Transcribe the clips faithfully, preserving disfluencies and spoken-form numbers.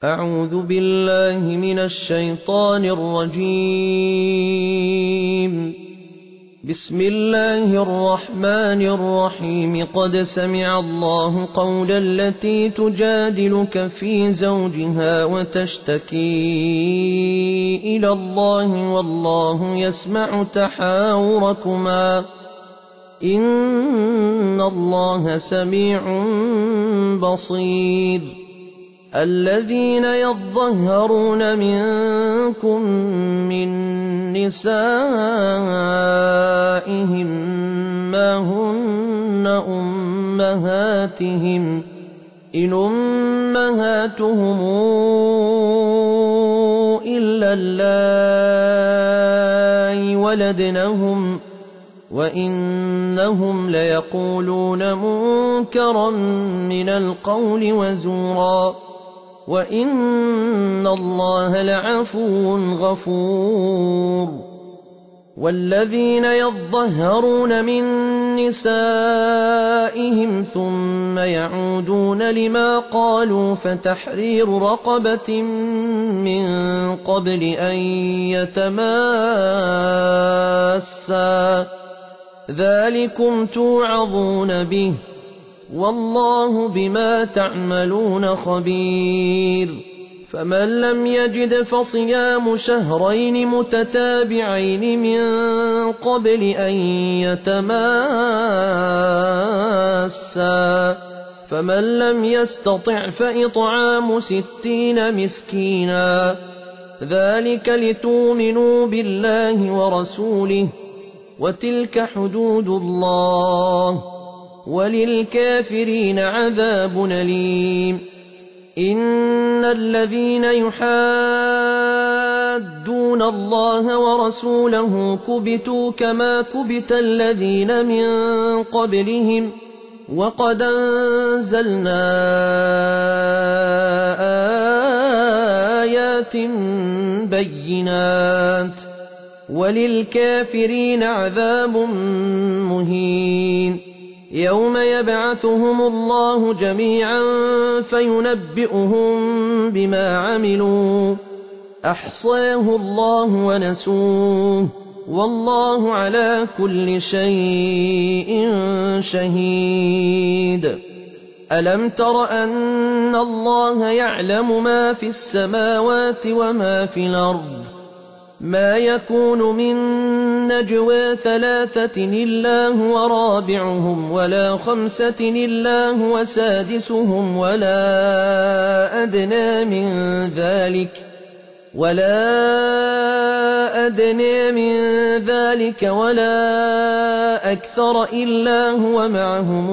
أعوذ بالله من الشيطان الرجيم. بسم الله الرحمن الرحيم. قد سمع الله قول التي تجادلك في زوجها وتشتكي إلى الله والله يسمع تحاوركما إن الله سميع بصير. الذين يظهرون منكم من نسائهم ما هن أمهاتهم إن أمهاتهم إلا اللائي ولدنهم وإنهم ليقولون منكرا من القول وزورا وإن الله لعفو غفور. والذين يظهرون من نسائهم ثم يعودون لما قالوا فتحرير رقبة من قبل أن يتماسا ذلكم توعظون به والله بما تعملون خبير. فمن لم يجد فصيام شهرين متتابعين من قبل أن يتماسا فمن لم يستطع فإطعام ستين مسكينا ذلك لتؤمنوا بالله ورسوله وتلك حدود الله وللكافرين عذاب أليم. إن الذين يحادون الله ورسوله كبتوا كما كبت الذين من قبلهم وقد أنزلنا آيات بينات وللكافرين عذاب مهين. يوم يبعثهم الله جميعا فينبئهم بما عملوا أحصاه الله ونسوه والله على كل شيء شهيد. ألم تر أن الله يعلم ما في السماوات وما في الأرض ما يكون من نجوى ثلاثة إلا هو رابعهم ولا خمسة إلا هو سادسهم ولا أدنى من ذلك ولا أدنى من ذلك ولا أكثر إلا هو معهم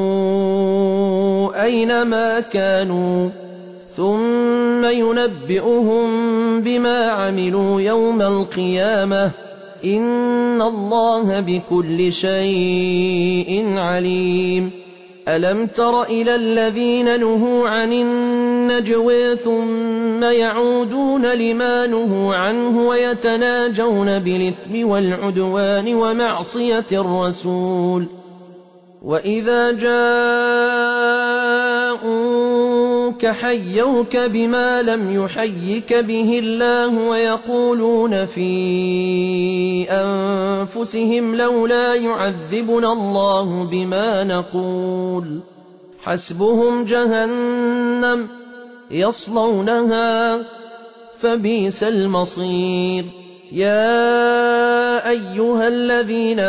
أينما كانوا ثم ينبئهم بما عملوا يوم القيامة إن الله بكل شيء عليم. ألم تر إلى الذين نهوا عن النجوى ثم يعودون لما نهوا عنه ويتناجون بالإثم والعدوان ومعصية الرسول وإذا جاءوك حيوك بما لم يحيك به الله ويقولون في أنفسهم لولا يعذبنا الله بما نقول حسبهم جهنم يصلونها فبئس المصير. يا أيها الذين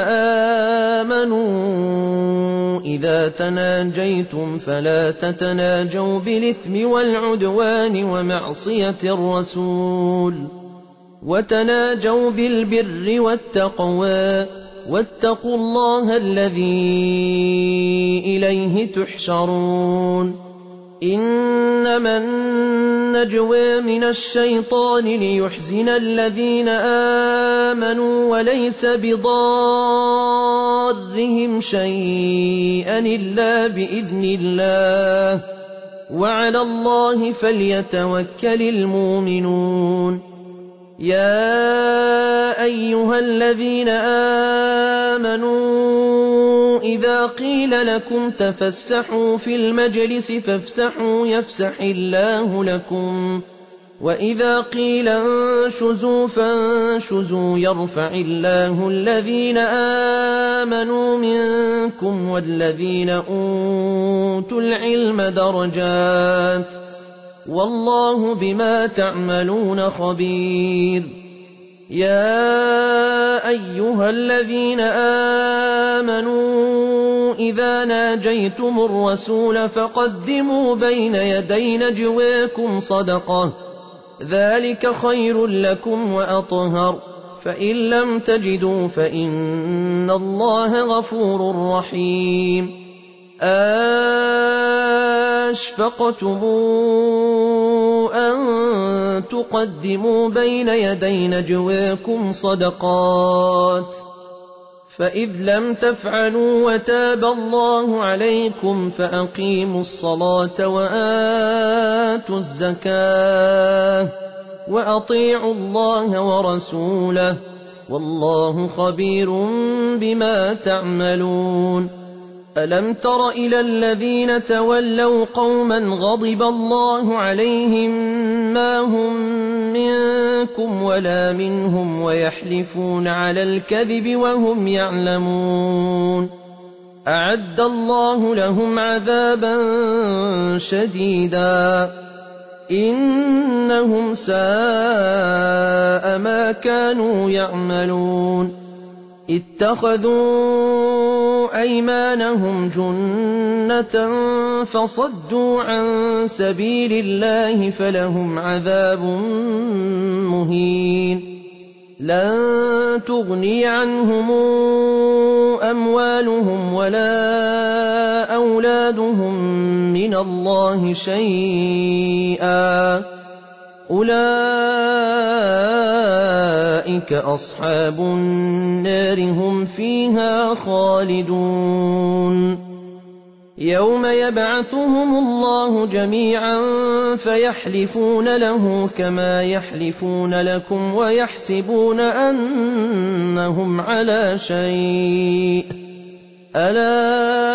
آمنوا إذا تناجيتم فلا تتناجوا بالإثم والعدوان ومعصية الرسول وتناجوا بالبر والتقوى واتقوا الله الذي إليه تحشرون. إنما النجوى من الشيطان ليحزن الذين آمنوا وليس بضارهم شيئا إلا بإذن الله وعلى الله فليتوكل المؤمنون. يَا أَيُّهَا الَّذِينَ آمَنُوا إِذَا قِيلَ لَكُمْ تَفَسَّحُوا فِي الْمَجْلِسِ فَافْسَحُوا يَفْسَحِ اللَّهُ لَكُمْ وَإِذَا قِيلَ انشُزُوا فَانشُزُوا يَرْفَعِ اللَّهُ الَّذِينَ آمَنُوا مِنكُمْ وَالَّذِينَ أُوتُوا الْعِلْمَ دَرَجَاتٍ وَاللَّهُ بِمَا تَعْمَلُونَ خَبِيرٌ يَا أَيُّهَا الَّذِينَ آمَنُوا إِذَا نَاجَيْتُمُ الرَّسُولَ فَقَدِّمُوا بَيْنَ يَدَيْ نَجْوَاكُمْ صَدَقَةً ذَلِكَ خَيْرٌ لَكُمْ وَأَطْهَرُ فَإِن لَّمْ تَجِدُوا فَإِنَّ اللَّهَ غَفُورٌ رَّحِيمٌ أَشْفَقْتُمْ أَن تُقَدِّمُوا بَيْنَ يَدَيْ نَجْوَاكُمْ صَدَقَاتٍ فَإِذْ لَمْ تَفْعَلُوا وَتَابَ اللَّهُ عَلَيْكُمْ فَأَقِيمُوا الصَّلَاةَ وَآتُوا الزَّكَاةَ وَأَطِيعُوا اللَّهَ وَرَسُولَهُ وَاللَّهُ خَبِيرٌ بِمَا تَعْمَلُونَ أَلَمْ تَرَ إِلَى الَّذِينَ تَوَلَّوْا قَوْمًا غَضِبَ اللَّهُ عَلَيْهِم مَّا هُم مِّنكُمْ وَلَا مِنْهُمْ وَيَحْلِفُونَ عَلَى الْكَذِبِ وَهُمْ يَعْلَمُونَ أَعَدَّ اللَّهُ لَهُمْ عَذَابًا شَدِيدًا إِنَّهُمْ سَاءَ مَا كَانُوا يَعْمَلُونَ اتَّخَذُوا أَيْمَانَهُمْ جُنَّةً فَصَدُّوا عَن سَبِيلِ اللَّهِ فَلَهُمْ عَذَابٌ مُّهِينٌ لَّن تُغْنِيَ عَنْهُمْ أَمْوَالُهُمْ وَلَا أَوْلَادُهُم مِّنَ اللَّهِ شَيْئًا أُولَٰئِكَ أَصْحَابُ النَّارِ هُمْ فِيهَا خَالِدُونَ يَوْمَ يَبْعَثُهُمُ اللَّهُ جَمِيعًا فَيَحْلِفُونَ لَهُ كَمَا يَحْلِفُونَ لَكُمْ وَيَحْسَبُونَ أَنَّهُمْ عَلَىٰ شَيْءٍ أَلَا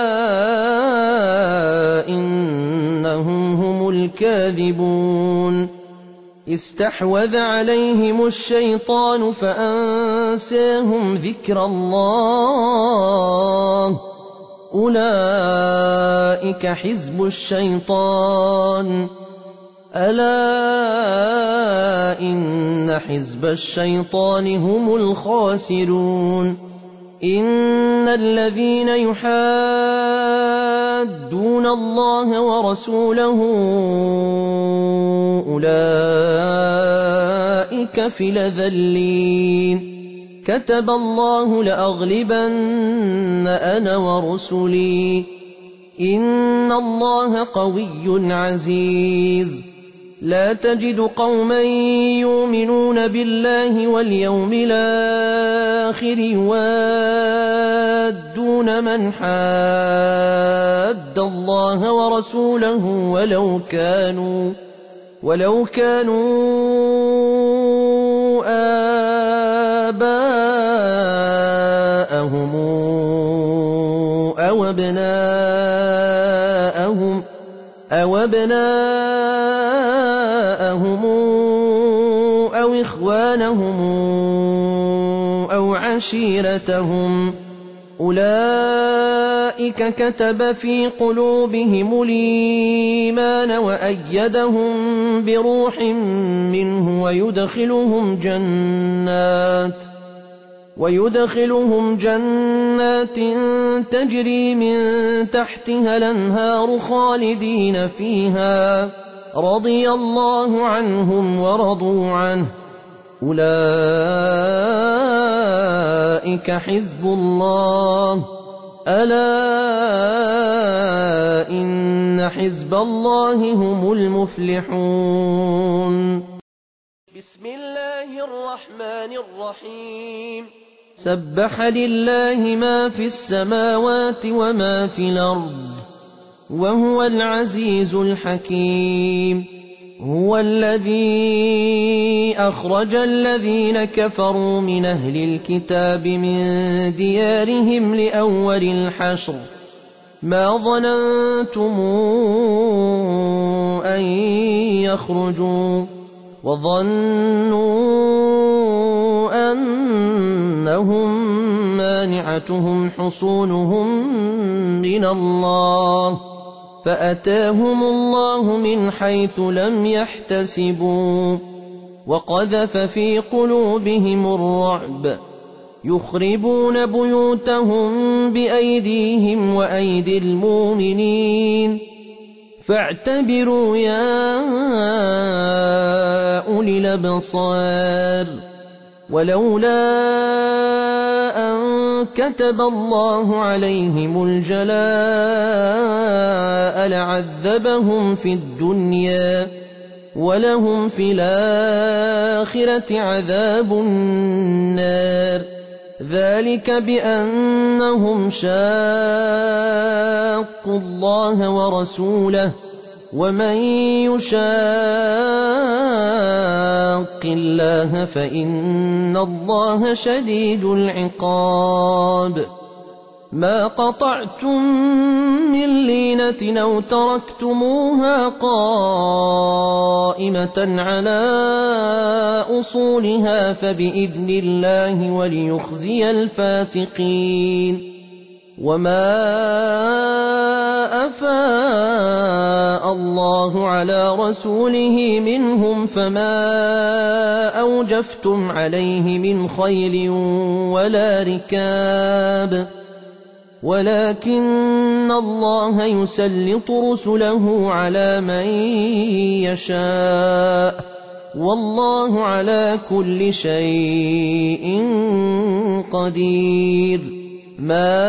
إِنَّهُمْ هُمُ الْكَاذِبُونَ اسْتَحْوَذَ عَلَيْهِمُ الشَّيْطَانُ فَأَنسَاهُمْ ذِكْرَ اللَّهِ أُولَٰئِكَ حِزْبُ الشَّيْطَانِ أَلَا إِنَّ حِزْبَ الشَّيْطَانِ هُمُ الْخَاسِرُونَ إِنَّ الَّذِينَ يُحَادُّونَ اللَّهَ وَرَسُولَهُ أُولَٰئِكَ فِي الْأَذَلِّينَ كَتَبَ اللَّهُ لَأَغْلِبَنَّ أَنَا وَرُسُلِي إِنَّ اللَّهَ قَوِيٌّ عَزِيزٌ لَا تَجِدُ قَوْمًا يُؤْمِنُونَ بِاللَّهِ وَالْيَوْمِ الْآخِرِ يُوَادُّونَ مَنْ حَادَّ اللَّهَ وَرَسُولَهُ وَلَوْ كَانُوا وَلَوْ كَانُوا آبَاءَهُمْ أَوْ أَبْنَاءَهُمْ أَوْ أَبْنَاءَهُمْ أَوْ إِخْوَانَهُمْ أَوْ عَشِيرَتَهُمْ أُولَئِكَ كَتَبَ في قُلُوبِهِمُ الْإِيمَانَ وَأَيَّدَهُم بِرُوحٍ مِّنْهُ وَيُدْخِلُهُمْ جَنَّاتٍ وَيُدْخِلُهُمْ جَنَّاتٍ تَجْرِي مِن تَحْتِهَا الْأَنْهَارُ خَالِدِينَ فِيهَا رَضِيَ اللَّهُ عَنْهُمْ وَرَضُوا عَنْهُ أُولَئِكَ حِزْبُ اللَّهِ أَلَا إِنَّ حِزْبَ اللَّهِ هُمُ الْمُفْلِحُونَ بسم الله الرحمن الرحيم سبح لله ما في السماوات وما في الأرض وهو العزيز الحكيم هو الذي أخرج الذين كفروا من أهل الكتاب من ديارهم لأول الحشر ما ظننتم أن يخرجوا وظنوا أنهم مانعتهم حصونهم من الله فأتاهم الله من حيث لم يحتسبوا وقذف في قلوبهم الرعب يخربون بيوتهم بأيديهم وأيدي المؤمنين فاعتبروا يا أولي الأبصار ولولا أن كتب الله عليهم الجلاء لعذبهم في الدنيا ولهم في الآخرة عذاب النار ذلك بأنهم شاقوا الله ورسوله ومن يشاق الله فإن الله شديد العقاب ما قطعتم من لينة أو تركتموها قائمة على أصولها فبإذن الله وليخزي الفاسقين وما أفاء الله على رسوله منهم فما أوجفتم عليه من خيل ولا ركاب ولكن الله يسلط رسله على من يشاء والله على كل شيء قدير ما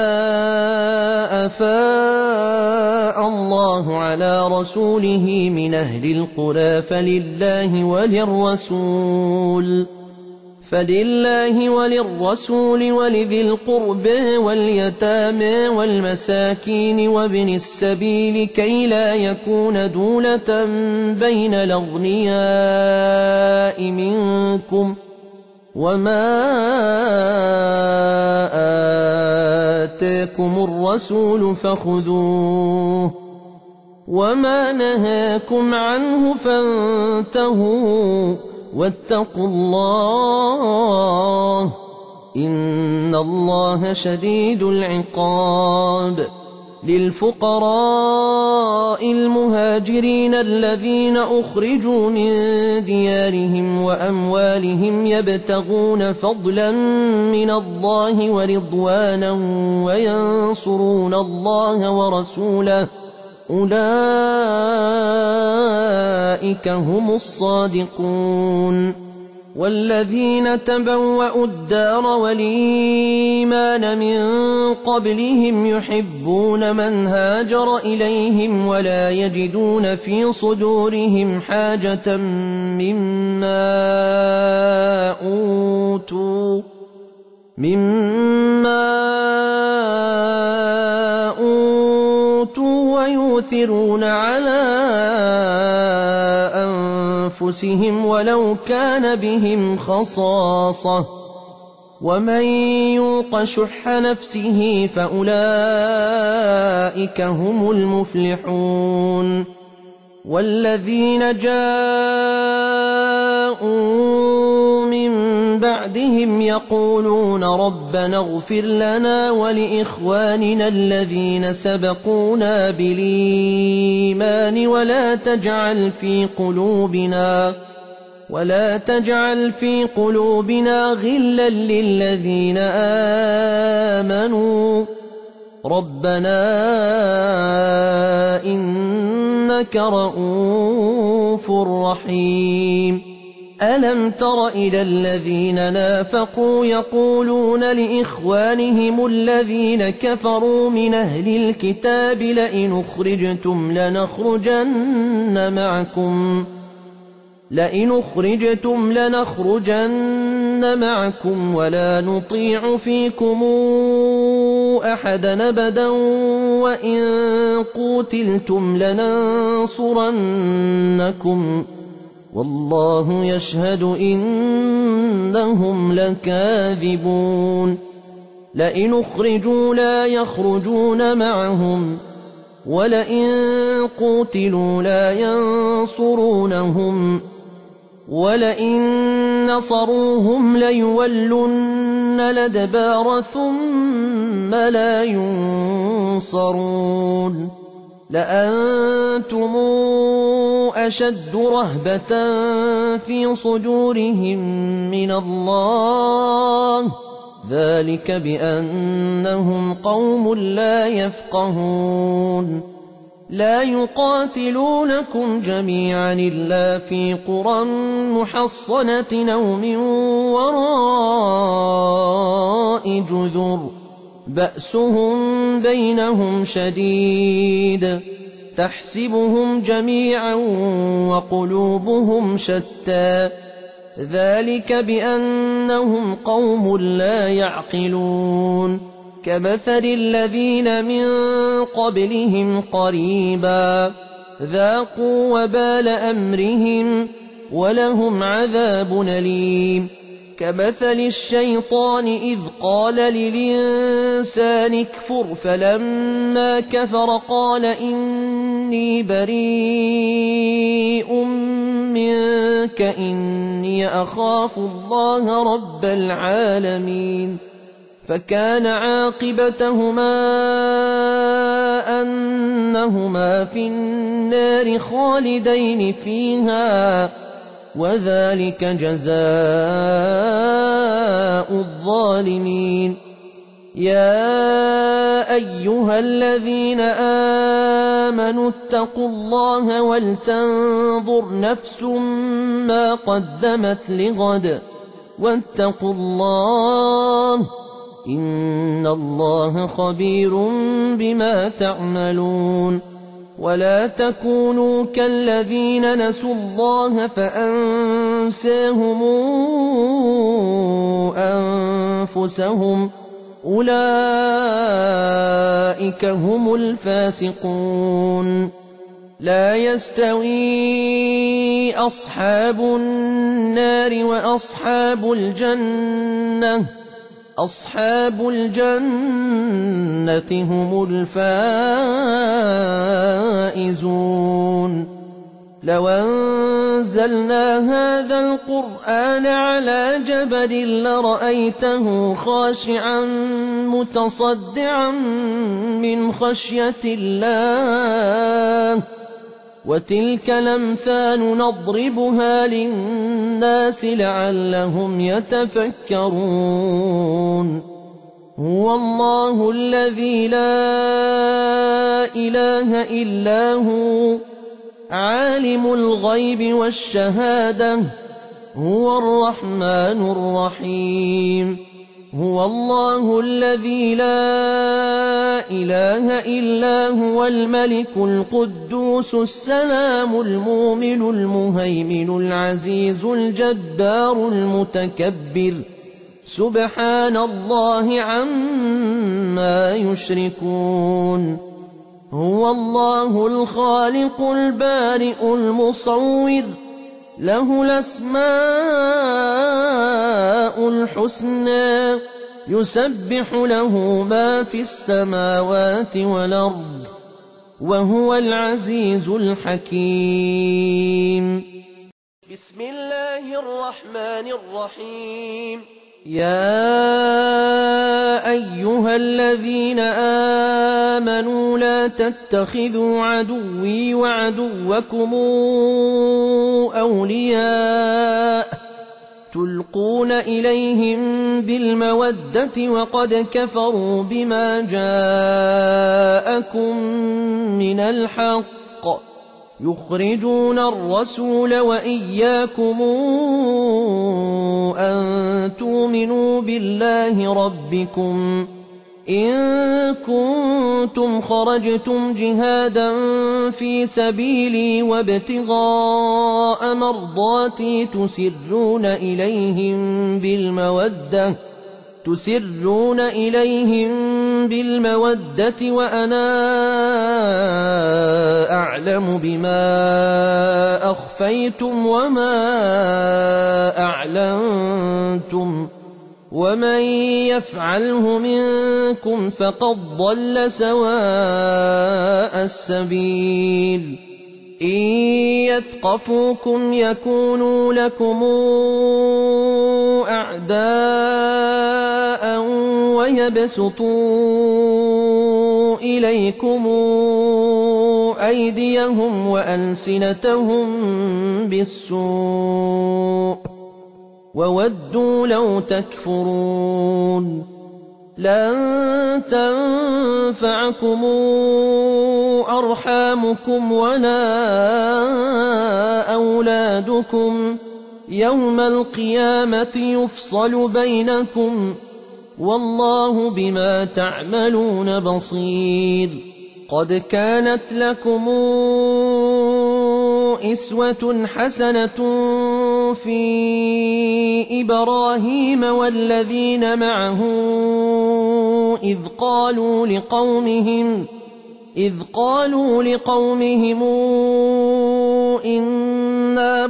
أفاء الله على رسوله من أهل القرى فلله وللرسول فلله وللرسول ولذي القرب واليتامى والمساكين وابن السبيل كي لا يكون دولة بين الأغنياء منكم وما آتاكم الرسول فخذوه وما نهاكم عنه فانتهوا واتقوا الله إن الله شديد العقاب للفقراء المهاجرين الذين أخرجوا من ديارهم وأموالهم يبتغون فضلا من الله ورضوانا وينصرون الله ورسوله أولئك هم الصادقون والذين تبوأوا الدار والإيمان من قبلهم يحبون من هاجر إليهم ولا يجدون في صدورهم حاجة مما أوتوا مما أوتوا ويؤثرون على أنفسهم ولو كان بهم خصاصة ومن يوق شح نفسه فأولئك هم المفلحون والذين جاءوا من بعدهم يقولون ربنا اغفر لنا ولإخواننا الذين سبقونا بالإيمان ولا تجعل في قلوبنا ولا تجعل في قلوبنا غلا للذين آمنوا ربنا إنك رؤوف رحيم ألم تر إلى الذين نافقوا يقولون لإخوانهم الذين كفروا من أهل الكتاب لئن أخرجتم لنخرجن معكم لئن أخرجتم لنخرجن معكم ولا نطيع فيكم أحدا أبدا وإن قوتلتم لننصرنكم والله يشهد إنهم لكاذبون لئن أخرجوا لا يخرجون معهم ولئن قوتلوا لا ينصرونهم ولئن نصروهم ليولن الأدبار ثم لا ينصرون لأنتم أشد رهبة في صدورهم من الله ذلك بأنهم قوم لا يفقهون لا يقاتلونكم جميعا إلا في قرى محصنة أو من وراء جذر بأسهم بينهم شديد تحسبهم جميعا وقلوبهم شتى ذلك بأنهم قوم لا يعقلون كمثل الذين من قبلهم قريبا ذاقوا وبال أمرهم ولهم عذاب أليم كمثل الشيطان إذ قال للإنسان اكفر فلما كفر قال إني بريء منك إني أخاف الله رب العالمين فكان عاقبتهما أنهما في النار خالدين فيها وذلك جزاء الظالمين يا أيها الذين آمنوا اتقوا الله ولتنظر نفس ما قدمت لغد واتقوا الله إن الله خبير بما تعملون ولا تكونوا كالذين نسوا الله فأنساهم أنفسهم أولئك هم الفاسقون لا يستوي أصحاب النار وأصحاب الجنة أصحاب الجنة هم الفائزون لو أنزلنا هذا القرآن على جبل لرأيته خاشعا متصدعا من خشية الله وتلك الأمثال نضربها للناس لعلهم يتفكرون هو الله الذي لا إله إلا هو عالم الغيب والشهادة هو الرحمن الرحيم هو الله الذي لا إله إلا هو الملك القدوس السلام المؤمن المهيمن العزيز الجبار المتكبر سبحان الله عما يشركون هو الله الخالق البارئ المصور له الأسماء الحسنى يسبح له ما في السماوات والأرض وهو العزيز الحكيم بسم الله الرحمن الرحيم يا أيها الذين آمنوا لا تتخذوا عدوي وعدوكم أولياء تلقون إليهم بالمودة وقد كفروا بما جاءكم من الحق يخرجون الرسول وإياكم أن تؤمنوا بالله ربكم إن كنتم خرجتم جهادا في سبيلي وابتغاء مرضاتي تسرون إليهم بالمودة تسرون إليهم بالمودة وأنا أعلم بما أخفيتم وما أعلنتم ومن يفعله منكم فقد ضل سواء السبيل إن يثقفوكم يكونوا لكم أعداء ويبسطوا إليكم أيديهم وألسنتهم بالسوء وودوا لو تكفرون لن تنفعكم أرحامكم ولا أولادكم يوم القيامة يفصل بينكم والله بما تعملون بصير قد كانت لكم أسوة حسنة في إبراهيم والذين معه إذ قالوا لقومهم إذ قالوا لقومهم إنا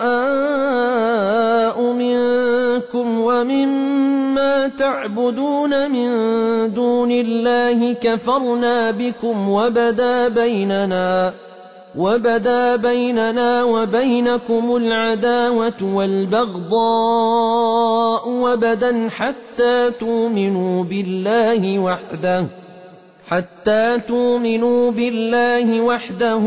براء منكم ومما تعبدون من دون الله كفرنا بكم وبدا بيننا وبدا بيننا وبينكم العداوة والبغضاء وبدا حتى تؤمنوا بالله وحده حتى تؤمنوا بالله وحده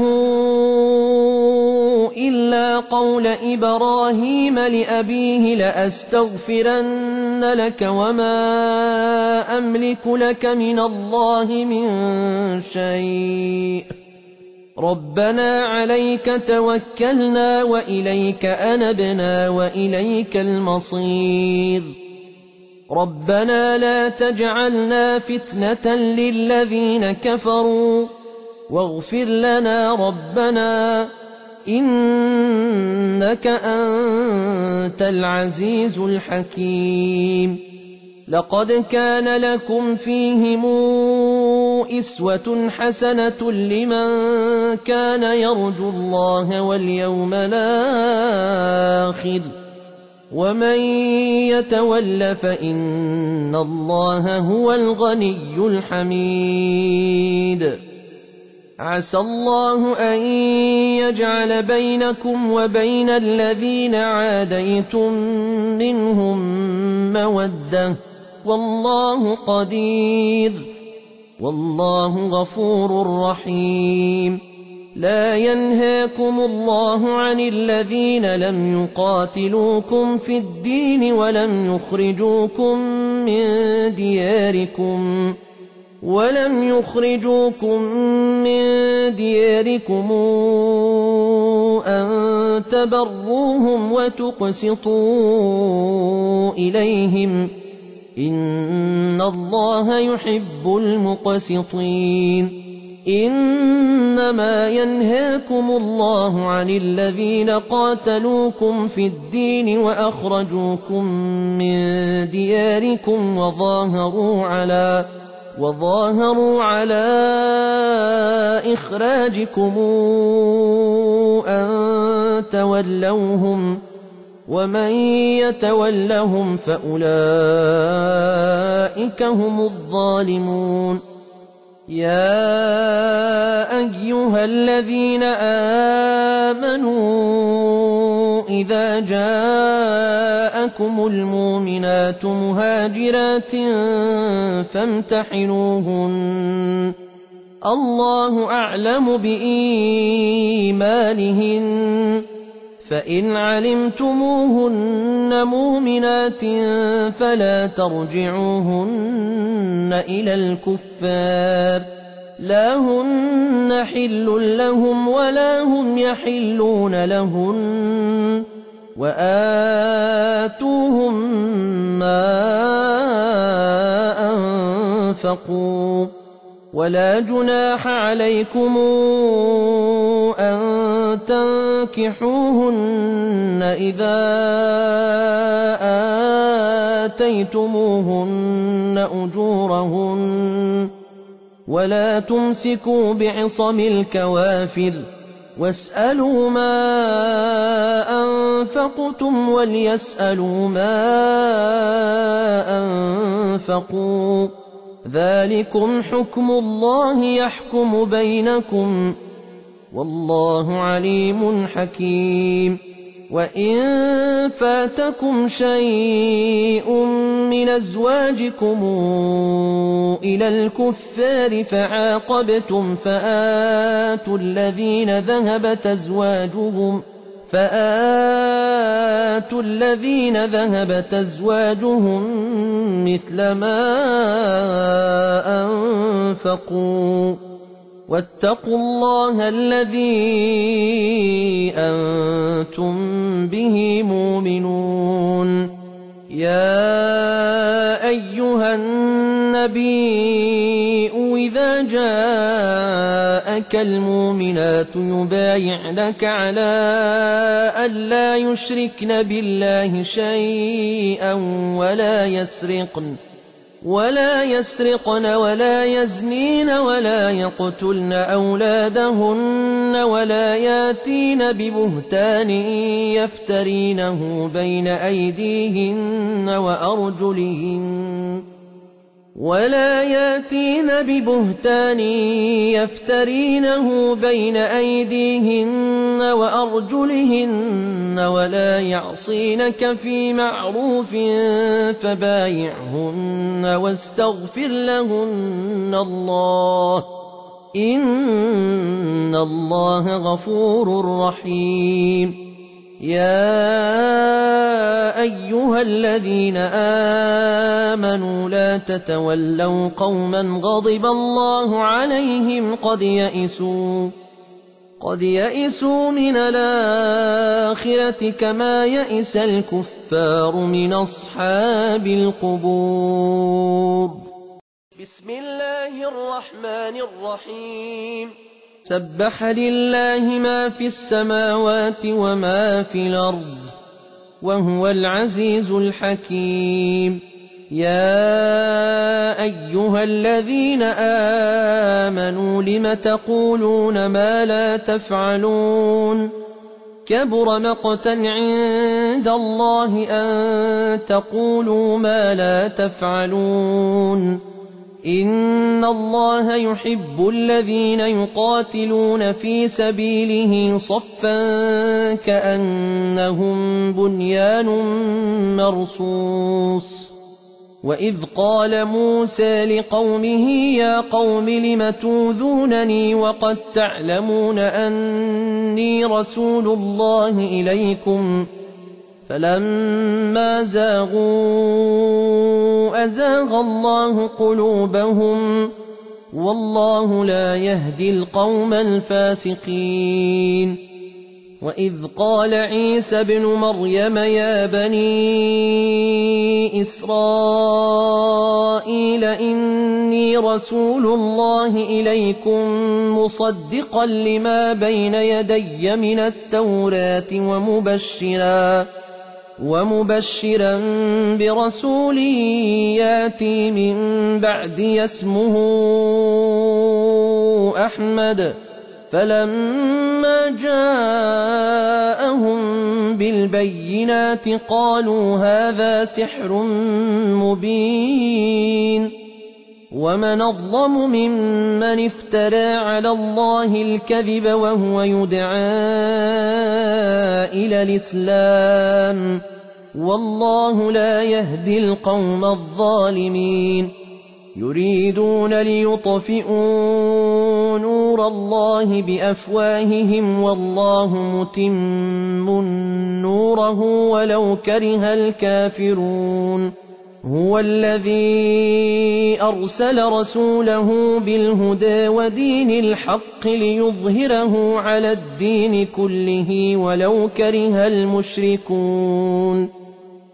إلا قول إبراهيم لأبيه لأستغفرن لك وما أملك لك من الله من شيء ربنا عليك توكلنا وإليك أنبنا وإليك المصير ربنا لا تجعلنا فتنة للذين كفروا واغفر لنا ربنا إنك أنت العزيز الحكيم لقد كان لكم فيهم أسوة حسنة لمن كان يرجو الله واليوم الآخر ومن يتول فإن الله هو الغني الحميد عسى الله أن يجعل بينكم وبين الذين عاديتم منهم مودة والله قدير والله غفور رحيم لا ينهاكم الله عن الذين لم يقاتلوكم في الدين ولم يخرجوكم من دياركم ولم يخرجوكم من دياركم أن تبروهم وتقسطوا إليهم إن الله يحب المقسطين إنما ينهاكم الله عن الذين قاتلوكم في الدين وأخرجوكم من دياركم وظاهروا على وظاهروا على إخراجكم أن تولوهم ومن يتولهم فأولئك هم الظالمون يا أيها الذين آمنوا إذا جاءكم المؤمنات مهاجرات فامتحنوهن الله أعلم بإيمانهن فإن علمتموهن مؤمنات فلا ترجعوهن إلى الكفار لا هن حل لهم ولا هم يحلون لهن وآتوهم ما أنفقوا ولا جناح عليكم أن تنكحوهن إذا آتيتموهن أجورهن ولا تمسكوا بعصم الكوافر واسألوا ما أنفقتم وليسألوا ما أنفقوا ذلكم حكم الله يحكم بينكم والله عليم حكيم. وإن فاتكم شيء من أزواجكم إلى الكفار فعاقبتم فآتوا الذين ذهبت أزواجهم فآتوا الذين ذهبت أزواجهم مثل ما أنفقوا واتقوا الله الذي أنتم به مؤمنون. يا أيها النبي إذا جاءك المؤمنات يبايعنك على ألا يشركن بالله شيئا ولا يسرقن ولا يسرقن ولا يزنين ولا يقتلن أولادهن ولا ياتين ببهتان يفترينه بين أيديهن وأرجلهن ولا ياتين ببهتان يفترينه بين أيديهن وأرجلهن ولا يعصينك في معروف فبايعهن واستغفر لهن الله إن الله غفور رحيم. يا أيها الذين آمنوا لا تتولوا قوما غضب الله عليهم قد يئسوا قد يئسوا من الآخرة كما يئس الكفار من أصحاب القبور. بسم الله الرحمن الرحيم. سبح لله ما في السماوات وما في الأرض وهو العزيز الحكيم. يا أيها الذين آمنوا لم تقولون ما لا تفعلون كبر مقتا عند الله أن تقولوا ما لا تفعلون إن الله يحب الذين يقاتلون في سبيله صفا كأنهم بنيان مرصوص. وإذ قال موسى لقومه يا قوم لم توذونني وقد تعلمون أني رسول الله إليكم فلما زاغوا أزاغ الله قلوبهم والله لا يهدي القوم الفاسقين. وإذ قال عيسى ابن مريم يا بني إسرائيل إني رسول الله إليكم مصدقا لما بين يدي من التوراة ومبشرا ومبشرا برسول ياتي من بعدي اسمه أحمد فلما جاءهم بالبينات قالوا هذا سحر مبين ومن أظلم ممن افترى على الله الكذب وهو يدعى إلى الإسلام والله لا يهدي القوم الظالمين. يريدون ليطفئوا نور الله بأفواههم والله متم نوره ولو كره الكافرون. هو الذي أرسل رسوله بالهدى ودين الحق ليظهره على الدين كله ولو كره المشركون.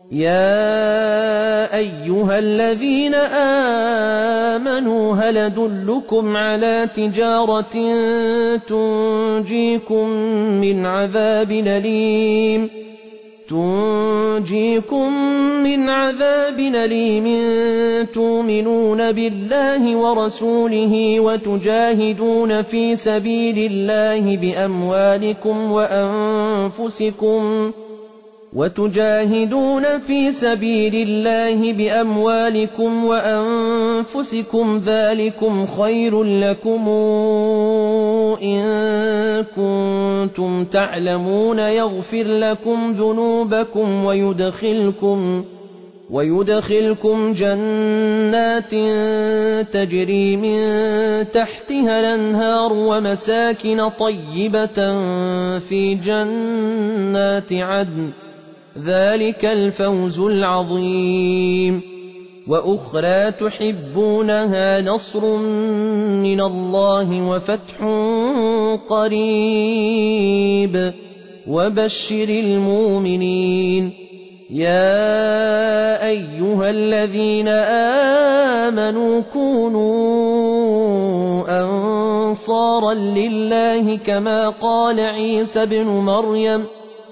يا أيها الذين آمنوا هل أدلكم على تجارة تنجيكم من عذاب أليم تنجيكم من عذاب أليم تؤمنون بالله ورسوله وتجاهدون في سبيل الله بأموالكم وأنفسكم وتجاهدون في سبيل الله بأموالكم وأنفسكم ذلكم خير لكم إن كنتم تعلمون يغفر لكم ذنوبكم ويدخلكم ويدخلكم جنات تجري من تحتها الأنهار ومساكن طيبة في جنات عدن ذلك الفوز العظيم. وأخرى تحبونها نصر من الله وفتح قريب وبشر المؤمنين. يا أيها الذين آمنوا كونوا أنصارا لله كما قال عيسى ابن مريم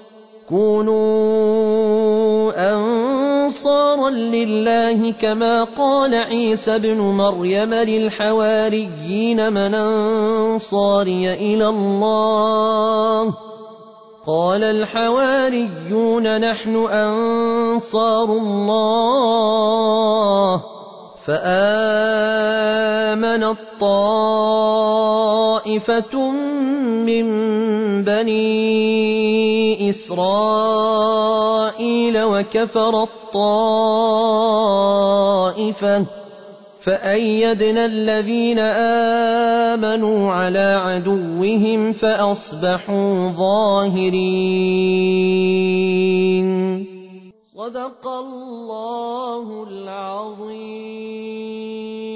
كونوا أنصارا لله كما قال عيسى ابن مريم للحواريين من أنصاري إلى الله قال الحواريون نحن أنصار الله فآمنت طائفة من بني إسرائيل وكفرت طائفة فأيدنا الذين آمنوا على عدوهم فأصبحوا ظاهرين. صدق الله العظيم.